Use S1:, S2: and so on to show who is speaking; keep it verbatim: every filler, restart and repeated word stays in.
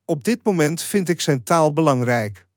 S1: Op dit moment vind ik zijn taal belangrijk.